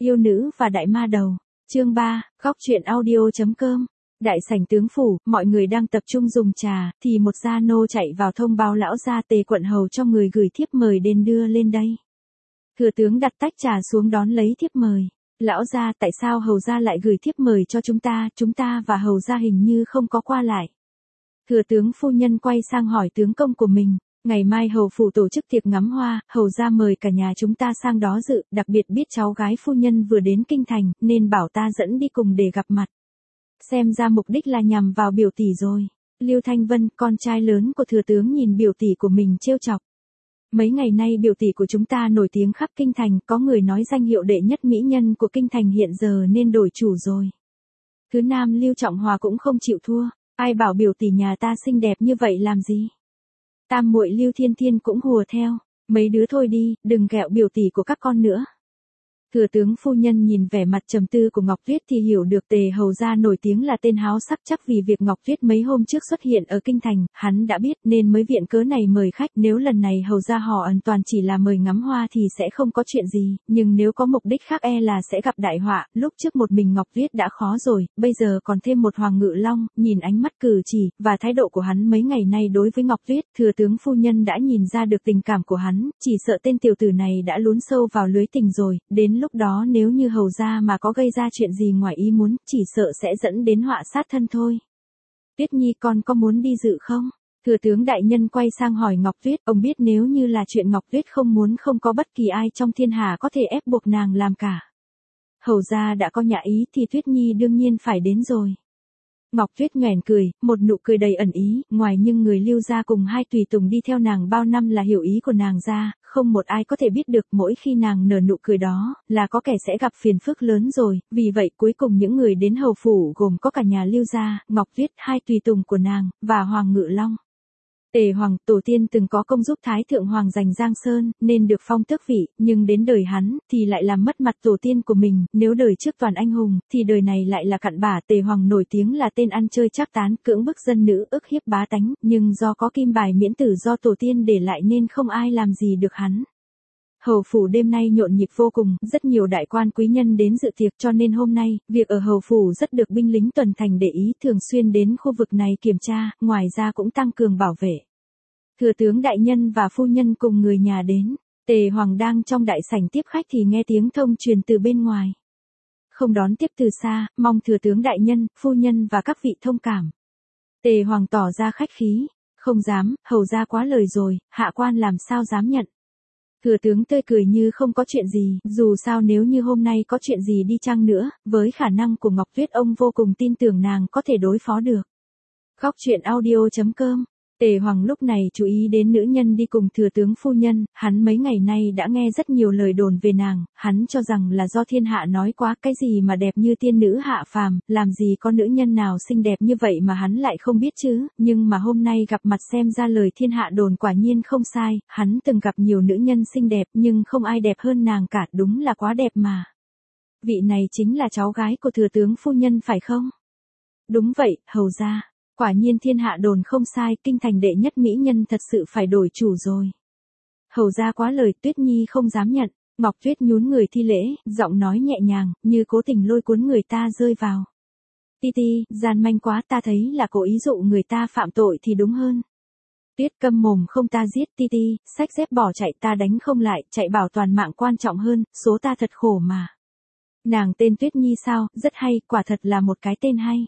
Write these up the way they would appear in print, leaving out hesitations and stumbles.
Yêu nữ và đại ma đầu. Chương 3, góc truyện audio.com. Đại sảnh tướng phủ, mọi người đang tập trung dùng trà, thì một gia nô chạy vào thông báo lão gia Tề quận hầu cho người gửi thiếp mời đến đưa lên đây. Thừa tướng đặt tách trà xuống đón lấy thiếp mời. Lão gia, tại sao hầu gia lại gửi thiếp mời cho chúng ta và hầu gia hình như không có qua lại. Thừa tướng phu nhân quay sang hỏi tướng công của mình. Ngày mai hầu phủ tổ chức tiệc ngắm hoa, hầu gia mời cả nhà chúng ta sang đó dự, đặc biệt biết cháu gái phu nhân vừa đến kinh thành, nên bảo ta dẫn đi cùng để gặp mặt. Xem ra mục đích là nhằm vào biểu tỷ rồi. Lưu Thanh Vân, con trai lớn của thừa tướng nhìn biểu tỷ của mình trêu chọc. Mấy ngày nay biểu tỷ của chúng ta nổi tiếng khắp kinh thành, có người nói danh hiệu đệ nhất mỹ nhân của kinh thành hiện giờ nên đổi chủ rồi. Thứ nam Lưu Trọng Hòa cũng không chịu thua, ai bảo biểu tỷ nhà ta xinh đẹp như vậy làm gì. Tam muội Lưu Thiên Thiên cũng hùa theo, mấy đứa thôi đi, đừng ghẹo biểu tỷ của các con nữa. Thừa tướng phu nhân nhìn vẻ mặt trầm tư của Ngọc Tuyết thì hiểu được Tề hầu gia nổi tiếng là tên háo sắc, chắc vì việc Ngọc Tuyết mấy hôm trước xuất hiện ở kinh thành, hắn đã biết nên mới viện cớ này mời khách. Nếu lần này hầu gia họ Ân toàn chỉ là mời ngắm hoa thì sẽ không có chuyện gì, nhưng nếu có mục đích khác e là sẽ gặp đại họa. Lúc trước một mình Ngọc Tuyết đã khó rồi, bây giờ còn thêm một Hoàng Ngự Long. Nhìn ánh mắt cử chỉ và thái độ của hắn mấy ngày nay đối với Ngọc Tuyết, thừa tướng phu nhân đã nhìn ra được tình cảm của hắn, chỉ sợ tên tiểu tử này đã lún sâu vào lưới tình rồi. Đến lúc đó nếu như hầu gia mà có gây ra chuyện gì ngoài ý muốn, chỉ sợ sẽ dẫn đến họa sát thân thôi. Tuyết Nhi, con có muốn đi dự không? Thừa tướng đại nhân quay sang hỏi Ngọc Tuyết, ông biết nếu như là chuyện Ngọc Tuyết không muốn, không có bất kỳ ai trong thiên hạ có thể ép buộc nàng làm cả. Hầu gia đã có nhã ý thì Tuyết Nhi đương nhiên phải đến rồi. Ngọc Tuyết nhoẻn cười, một nụ cười đầy ẩn ý, ngoài nhưng người Lưu gia cùng hai tùy tùng đi theo nàng bao năm là hiểu ý của nàng ra, không một ai có thể biết được mỗi khi nàng nở nụ cười đó, là có kẻ sẽ gặp phiền phức lớn rồi. Vì vậy cuối cùng những người đến hầu phủ gồm có cả nhà Lưu gia, Ngọc Tuyết, hai tùy tùng của nàng, và Hoàng Ngự Long. Tề Hoàng, tổ tiên từng có công giúp Thái Thượng Hoàng giành Giang Sơn, nên được phong tước vị, nhưng đến đời hắn, thì lại làm mất mặt tổ tiên của mình. Nếu đời trước toàn anh hùng, thì đời này lại là cặn bã. Tề Hoàng nổi tiếng là tên ăn chơi trác tán, cưỡng bức dân nữ, ức hiếp bá tánh, nhưng do có kim bài miễn tử do tổ tiên để lại nên không ai làm gì được hắn. Hầu phủ đêm nay nhộn nhịp vô cùng, rất nhiều đại quan quý nhân đến dự tiệc, cho nên hôm nay, việc ở hầu phủ rất được binh lính tuần thành để ý, thường xuyên đến khu vực này kiểm tra, ngoài ra cũng tăng cường bảo vệ. Thừa tướng đại nhân và phu nhân cùng người nhà đến. Tề Hoàng đang trong đại sảnh tiếp khách thì nghe tiếng thông truyền từ bên ngoài. Không đón tiếp từ xa, mong thừa tướng đại nhân, phu nhân và các vị thông cảm. Tề Hoàng tỏ ra khách khí. Không dám, hầu gia quá lời rồi, hạ quan làm sao dám nhận. Thừa tướng tươi cười như không có chuyện gì, dù sao nếu như hôm nay có chuyện gì đi chăng nữa, với khả năng của Ngọc Tuyết ông vô cùng tin tưởng nàng có thể đối phó được. Góc truyện audio.com. Tề Hoàng lúc này chú ý đến nữ nhân đi cùng thừa tướng phu nhân, hắn mấy ngày nay đã nghe rất nhiều lời đồn về nàng, hắn cho rằng là do thiên hạ nói quá, cái gì mà đẹp như tiên nữ hạ phàm, làm gì có nữ nhân nào xinh đẹp như vậy mà hắn lại không biết chứ, nhưng mà hôm nay gặp mặt xem ra lời thiên hạ đồn quả nhiên không sai, hắn từng gặp nhiều nữ nhân xinh đẹp nhưng không ai đẹp hơn nàng cả, đúng là quá đẹp mà. Vị này chính là cháu gái của thừa tướng phu nhân phải không? Đúng vậy, hầu gia. Quả nhiên thiên hạ đồn không sai, kinh thành đệ nhất mỹ nhân thật sự phải đổi chủ rồi. Hầu gia quá lời, Tuyết Nhi không dám nhận. Ngọc Tuyết nhún người thi lễ, giọng nói nhẹ nhàng, như cố tình lôi cuốn người ta rơi vào. Ti ti, gian manh quá, ta thấy là cố ý dụ người ta phạm tội thì đúng hơn. Tuyết câm mồm, không ta giết ti ti, xách dép bỏ chạy, ta đánh không lại, chạy bảo toàn mạng quan trọng hơn, số ta thật khổ mà. Nàng tên Tuyết Nhi sao, rất hay, quả thật là một cái tên hay.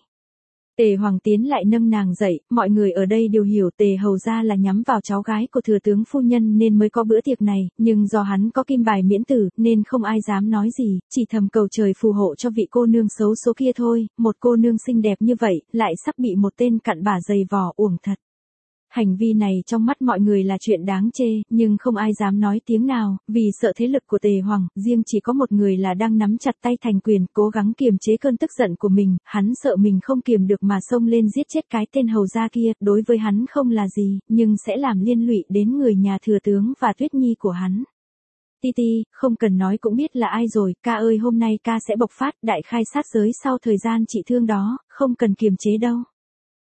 Tề Hoàng tiến lại nâng nàng dậy, mọi người ở đây đều hiểu Tề hầu gia là nhắm vào cháu gái của thừa tướng phu nhân nên mới có bữa tiệc này, nhưng do hắn có kim bài miễn tử nên không ai dám nói gì, chỉ thầm cầu trời phù hộ cho vị cô nương xấu số kia thôi. Một cô nương xinh đẹp như vậy, lại sắp bị một tên cặn bã giày vò, uổng thật. Hành vi này trong mắt mọi người là chuyện đáng chê, nhưng không ai dám nói tiếng nào, vì sợ thế lực của Tề Hoàng, riêng chỉ có một người là đang nắm chặt tay thành quyền, cố gắng kiềm chế cơn tức giận của mình, hắn sợ mình không kiềm được mà xông lên giết chết cái tên hầu gia kia, đối với hắn không là gì, nhưng sẽ làm liên lụy đến người nhà thừa tướng và Tuyết Nhi của hắn. Ti ti, không cần nói cũng biết là ai rồi, ca ơi hôm nay ca sẽ bộc phát, đại khai sát giới sau thời gian trị thương đó, không cần kiềm chế đâu.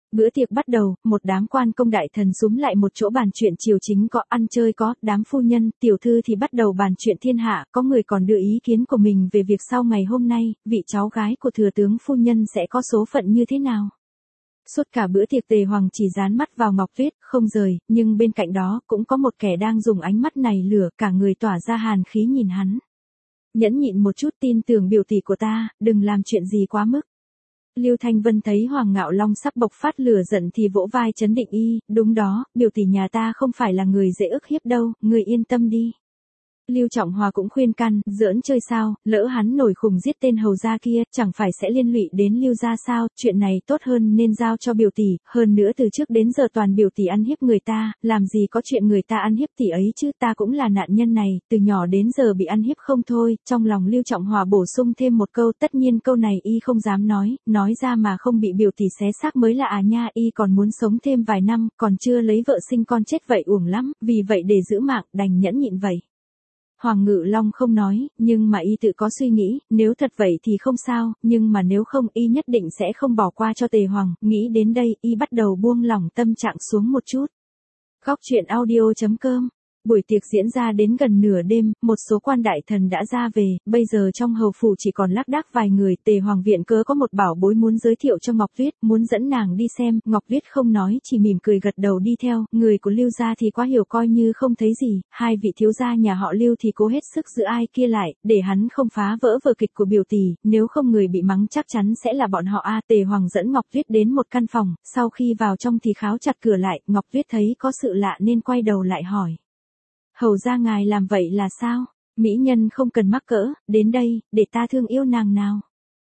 Bữa tiệc bắt đầu, một đám quan công đại thần súm lại một chỗ bàn chuyện triều chính có, ăn chơi có, đám phu nhân, tiểu thư thì bắt đầu bàn chuyện thiên hạ, có người còn đưa ý kiến của mình về việc sau ngày hôm nay, vị cháu gái của thừa tướng phu nhân sẽ có số phận như thế nào. Suốt cả bữa tiệc Tề Hoàng chỉ dán mắt vào Ngọc Tuyết, không rời, nhưng bên cạnh đó cũng có một kẻ đang dùng ánh mắt này lửa, cả người tỏa ra hàn khí nhìn hắn. Nhẫn nhịn một chút, tin tưởng biểu tỷ của ta, đừng làm chuyện gì quá mức. Lưu Thanh Vân thấy Hoàng Ngạo Long sắp bộc phát lửa giận thì vỗ vai trấn định y, đúng đó, biểu tỷ nhà ta không phải là người dễ ức hiếp đâu, người yên tâm đi. Lưu Trọng Hòa cũng khuyên can, giỡn chơi sao, lỡ hắn nổi khùng giết tên hầu gia kia, chẳng phải sẽ liên lụy đến Lưu gia sao, chuyện này tốt hơn nên giao cho biểu tỷ, hơn nữa từ trước đến giờ toàn biểu tỷ ăn hiếp người ta, làm gì có chuyện người ta ăn hiếp tỷ ấy chứ, ta cũng là nạn nhân này, từ nhỏ đến giờ bị ăn hiếp không thôi, trong lòng Lưu Trọng Hòa bổ sung thêm một câu, tất nhiên câu này y không dám nói ra mà không bị biểu tỷ xé xác mới là nha, y còn muốn sống thêm vài năm, còn chưa lấy vợ sinh con chết vậy uổng lắm, vì vậy để giữ mạng, đành nhẫn nhịn vậy. Hoàng Ngự Long không nói, nhưng mà y tự có suy nghĩ, nếu thật vậy thì không sao, nhưng mà nếu không y nhất định sẽ không bỏ qua cho Tề Hoàng, nghĩ đến đây y bắt đầu buông lỏng tâm trạng xuống một chút. Góc truyện audio.com. Buổi tiệc diễn ra đến gần nửa đêm, một số quan đại thần đã ra về, bây giờ trong hầu phủ chỉ còn lác đác vài người, Tề Hoàng viện cớ có một bảo bối muốn giới thiệu cho Ngọc Tuyết, muốn dẫn nàng đi xem, Ngọc Tuyết không nói, chỉ mỉm cười gật đầu đi theo, người của Lưu gia thì quá hiểu coi như không thấy gì, hai vị thiếu gia nhà họ Lưu thì cố hết sức giữ ai kia lại, để hắn không phá vỡ vở kịch của biểu tỷ, nếu không người bị mắng chắc chắn sẽ là bọn họ Tề Hoàng dẫn Ngọc Tuyết đến một căn phòng, sau khi vào trong thì kháo chặt cửa lại, Ngọc Tuyết thấy có sự lạ nên quay đầu lại hỏi. Hầu ra ngài làm vậy là sao? Mỹ nhân không cần mắc cỡ, đến đây, để ta thương yêu nàng nào.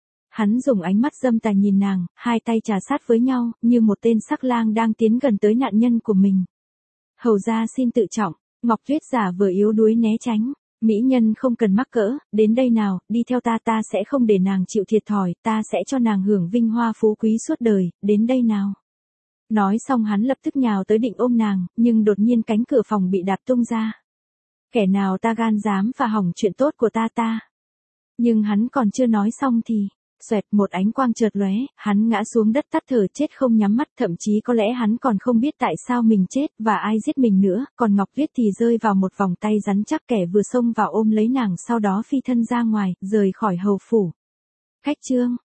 Hắn dùng ánh mắt dâm tà nhìn nàng, hai tay trà sát với nhau, như một tên sắc lang đang tiến gần tới nạn nhân của mình. Hầu ra xin tự trọng, Ngọc Tuyết giả vừa yếu đuối né tránh. Mỹ nhân không cần mắc cỡ, đến đây nào, đi theo ta sẽ không để nàng chịu thiệt thòi, ta sẽ cho nàng hưởng vinh hoa phú quý suốt đời, đến đây nào. Nói xong hắn lập tức nhào tới định ôm nàng, nhưng đột nhiên cánh cửa phòng bị đạp tung ra. Kẻ nào ta gan dám và hỏng chuyện tốt của ta. Nhưng hắn còn chưa nói xong thì, xoẹt một ánh quang chợt lóe, hắn ngã xuống đất tắt thở chết không nhắm mắt, thậm chí có lẽ hắn còn không biết tại sao mình chết và ai giết mình nữa, còn Ngọc Tuyết thì rơi vào một vòng tay rắn chắc, kẻ vừa xông vào ôm lấy nàng sau đó phi thân ra ngoài, rời khỏi hầu phủ. Khách trương.